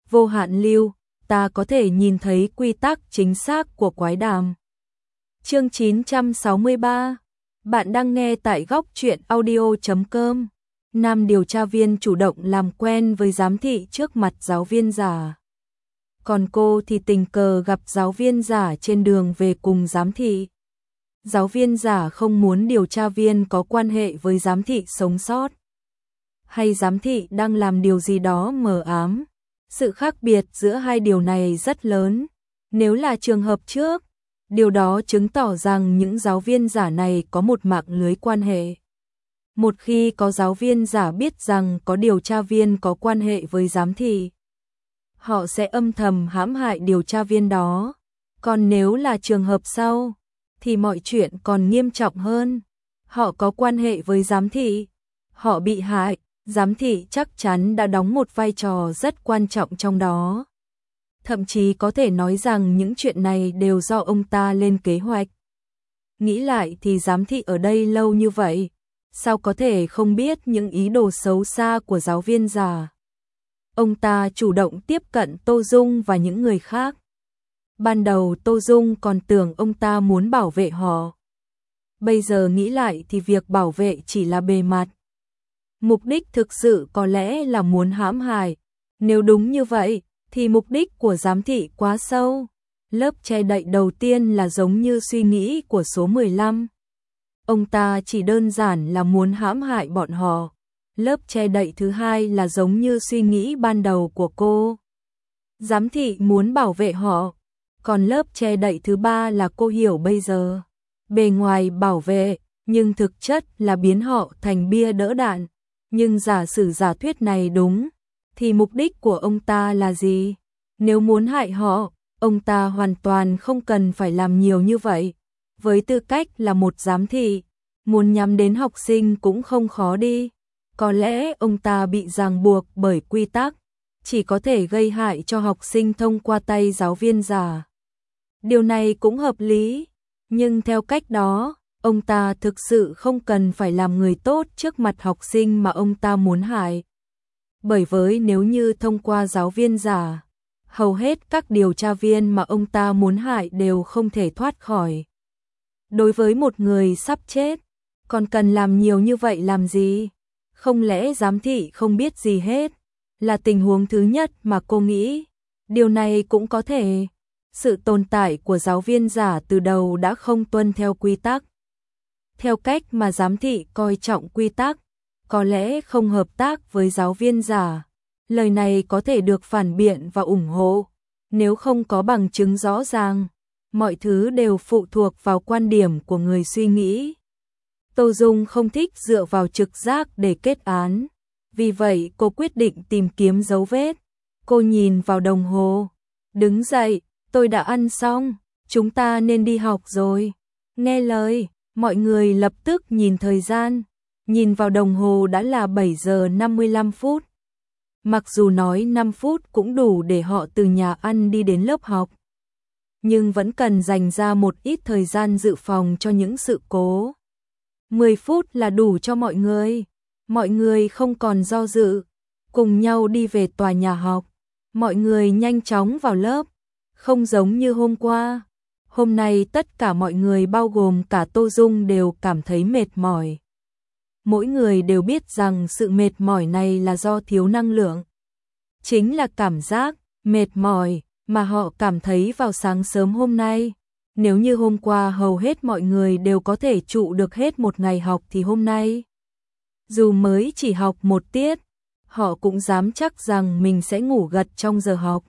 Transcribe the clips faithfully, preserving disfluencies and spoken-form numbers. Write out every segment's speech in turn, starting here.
vô hạn lưu, ta có thể nhìn thấy quy tắc chính xác của quái đàm. Chương chín trăm sáu mươi ba. Bạn đang nghe tại góc truyện audio chấm com. Nam điều tra viên chủ động làm quen với giám thị trước mặt giáo viên giả. Còn cô thì tình cờ gặp giáo viên giả trên đường về cùng giám thị. Giáo viên giả không muốn điều tra viên có quan hệ với giám thị sống sót. Hay giám thị đang làm điều gì đó mờ ám. Sự khác biệt giữa hai điều này rất lớn. Nếu là trường hợp trước, điều đó chứng tỏ rằng những giáo viên giả này có một mạng lưới quan hệ. Một khi có giáo viên giả biết rằng có điều tra viên có quan hệ với giám thị, họ sẽ âm thầm hãm hại điều tra viên đó. Còn nếu là trường hợp sau, thì mọi chuyện còn nghiêm trọng hơn. Họ có quan hệ với giám thị, họ bị hại, giám thị chắc chắn đã đóng một vai trò rất quan trọng trong đó. Thậm chí có thể nói rằng những chuyện này đều do ông ta lên kế hoạch. Nghĩ lại thì giám thị ở đây lâu như vậy, sao có thể không biết những ý đồ xấu xa của giáo viên giả. Ông ta chủ động tiếp cận Tô Dung và những người khác. Ban đầu Tô Dung còn tưởng ông ta muốn bảo vệ họ. Bây giờ nghĩ lại thì việc bảo vệ chỉ là bề mặt. Mục đích thực sự có lẽ là muốn hãm hại. Nếu đúng như vậy, thì mục đích của giám thị quá sâu. Lớp che đậy đầu tiên là giống như suy nghĩ của số mười lăm. Ông ta chỉ đơn giản là muốn hãm hại bọn họ. Lớp che đậy thứ hai là giống như suy nghĩ ban đầu của cô. Giám thị muốn bảo vệ họ. Còn lớp che đậy thứ ba là cô hiểu bây giờ. Bề ngoài bảo vệ, nhưng thực chất là biến họ thành bia đỡ đạn. Nhưng giả sử giả thuyết này đúng, thì mục đích của ông ta là gì? Nếu muốn hại họ, ông ta hoàn toàn không cần phải làm nhiều như vậy. Với tư cách là một giám thị, muốn nhắm đến học sinh cũng không khó đi. Có lẽ ông ta bị ràng buộc bởi quy tắc, chỉ có thể gây hại cho học sinh thông qua tay giáo viên giả. Điều này cũng hợp lý, nhưng theo cách đó, ông ta thực sự không cần phải làm người tốt trước mặt học sinh mà ông ta muốn hại. Bởi với nếu như thông qua giáo viên giả, hầu hết các điều tra viên mà ông ta muốn hại đều không thể thoát khỏi. Đối với một người sắp chết, còn cần làm nhiều như vậy làm gì? Không lẽ giám thị không biết gì hết? Là tình huống thứ nhất mà cô nghĩ. Điều này cũng có thể. Sự tồn tại của giáo viên giả từ đầu đã không tuân theo quy tắc. Theo cách mà giám thị coi trọng quy tắc, có lẽ không hợp tác với giáo viên giả. Lời này có thể được phản biện và ủng hộ. Nếu không có bằng chứng rõ ràng, mọi thứ đều phụ thuộc vào quan điểm của người suy nghĩ. Tô Dung không thích dựa vào trực giác để kết án. Vì vậy cô quyết định tìm kiếm dấu vết. Cô nhìn vào đồng hồ. Đứng dậy, tôi đã ăn xong, chúng ta nên đi học rồi. Nghe lời, mọi người lập tức nhìn thời gian. Nhìn vào đồng hồ đã là bảy giờ năm mươi lăm phút. Mặc dù nói năm phút cũng đủ để họ từ nhà ăn đi đến lớp học, nhưng vẫn cần dành ra một ít thời gian dự phòng cho những sự cố. mười phút là đủ cho mọi người. Mọi người không còn do dự, cùng nhau đi về tòa nhà học. Mọi người nhanh chóng vào lớp, không giống như hôm qua. Hôm nay tất cả mọi người bao gồm cả Tô Dung đều cảm thấy mệt mỏi. Mỗi người đều biết rằng sự mệt mỏi này là do thiếu năng lượng. Chính là cảm giác mệt mỏi mà họ cảm thấy vào sáng sớm hôm nay. Nếu như hôm qua hầu hết mọi người đều có thể trụ được hết một ngày học thì hôm nay, dù mới chỉ học một tiết, họ cũng dám chắc rằng mình sẽ ngủ gật trong giờ học.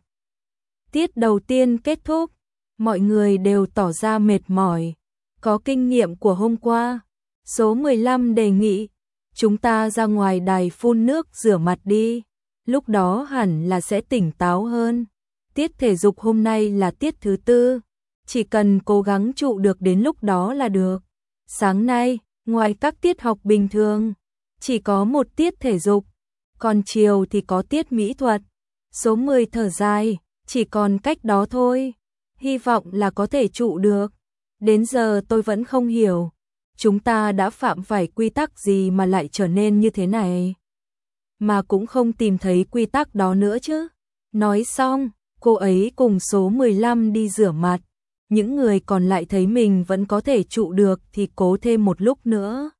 Tiết đầu tiên kết thúc, mọi người đều tỏ ra mệt mỏi. Có kinh nghiệm của hôm qua, số mười lăm đề nghị, chúng ta ra ngoài đài phun nước rửa mặt đi, lúc đó hẳn là sẽ tỉnh táo hơn. Tiết thể dục hôm nay là tiết thứ tư, chỉ cần cố gắng trụ được đến lúc đó là được. Sáng nay, ngoài các tiết học bình thường, chỉ có một tiết thể dục, còn chiều thì có tiết mỹ thuật. Số mười thở dài, chỉ còn cách đó thôi, hy vọng là có thể trụ được. Đến giờ tôi vẫn không hiểu, chúng ta đã phạm phải quy tắc gì mà lại trở nên như thế này. Mà cũng không tìm thấy quy tắc đó nữa chứ. Nói xong, cô ấy cùng số mười lăm đi rửa mặt. Những người còn lại thấy mình vẫn có thể trụ được thì cố thêm một lúc nữa.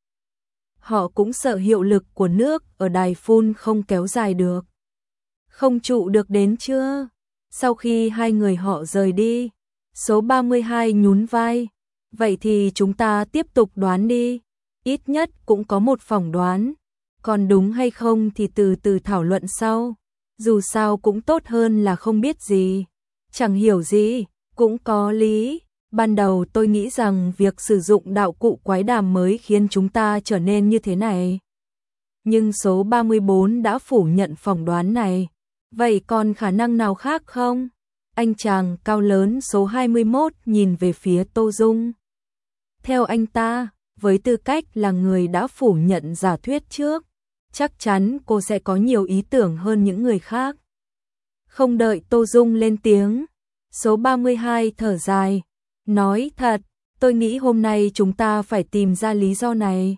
Họ cũng sợ hiệu lực của nước ở đài phun không kéo dài được. Không trụ được đến chưa? Sau khi hai người họ rời đi, số ba mươi hai nhún vai. Vậy thì chúng ta tiếp tục đoán đi. Ít nhất cũng có một phỏng đoán. Còn đúng hay không thì từ từ thảo luận sau. Dù sao cũng tốt hơn là không biết gì. Chẳng hiểu gì, cũng có lý. Ban đầu tôi nghĩ rằng việc sử dụng đạo cụ quái đàm mới khiến chúng ta trở nên như thế này. Nhưng số ba mươi bốn đã phủ nhận phỏng đoán này. Vậy còn khả năng nào khác không? Anh chàng cao lớn số hai mươi mốt nhìn về phía Tô Dung. Theo anh ta, với tư cách là người đã phủ nhận giả thuyết trước, chắc chắn cô sẽ có nhiều ý tưởng hơn những người khác. Không đợi Tô Dung lên tiếng, số ba mươi hai thở dài, nói thật, tôi nghĩ hôm nay chúng ta phải tìm ra lý do này.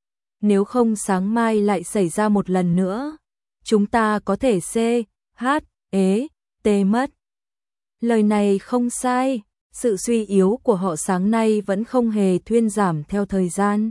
Nếu không sáng mai lại xảy ra một lần nữa, chúng ta có thể C, H, ế, T mất. Lời này không sai, sự suy yếu của họ sáng nay vẫn không hề thuyên giảm theo thời gian.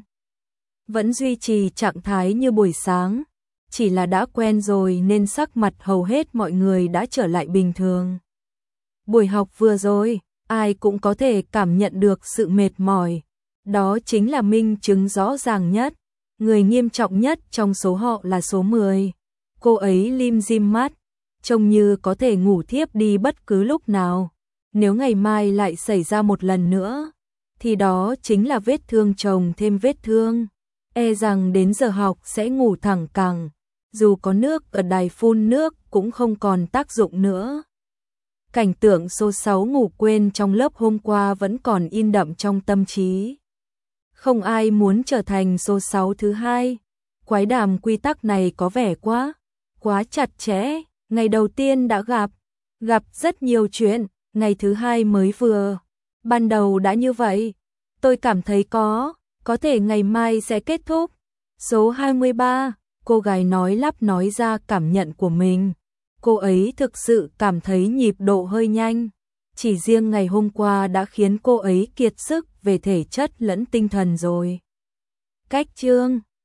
Vẫn duy trì trạng thái như buổi sáng, chỉ là đã quen rồi nên sắc mặt hầu hết mọi người đã trở lại bình thường. Buổi học vừa rồi, ai cũng có thể cảm nhận được sự mệt mỏi. Đó chính là minh chứng rõ ràng nhất. Người nghiêm trọng nhất trong số họ là số mười. Cô ấy lim dim mắt, trông như có thể ngủ thiếp đi bất cứ lúc nào. Nếu ngày mai lại xảy ra một lần nữa, thì đó chính là vết thương chồng thêm vết thương. E rằng đến giờ học sẽ ngủ thẳng cẳng, dù có nước ở đài phun nước cũng không còn tác dụng nữa. Cảnh tượng số sáu ngủ quên trong lớp hôm qua vẫn còn in đậm trong tâm trí. Không ai muốn trở thành số sáu thứ hai. Quái đàm quy tắc này có vẻ quá, quá chặt chẽ. Ngày đầu tiên đã gặp, gặp rất nhiều chuyện, ngày thứ hai mới vừa. Ban đầu đã như vậy, tôi cảm thấy có, có thể ngày mai sẽ kết thúc. Số hai mươi ba, cô gái nói lắp nói ra cảm nhận của mình. Cô ấy thực sự cảm thấy nhịp độ hơi nhanh. Chỉ riêng ngày hôm qua đã khiến cô ấy kiệt sức về thể chất lẫn tinh thần rồi. Cách chương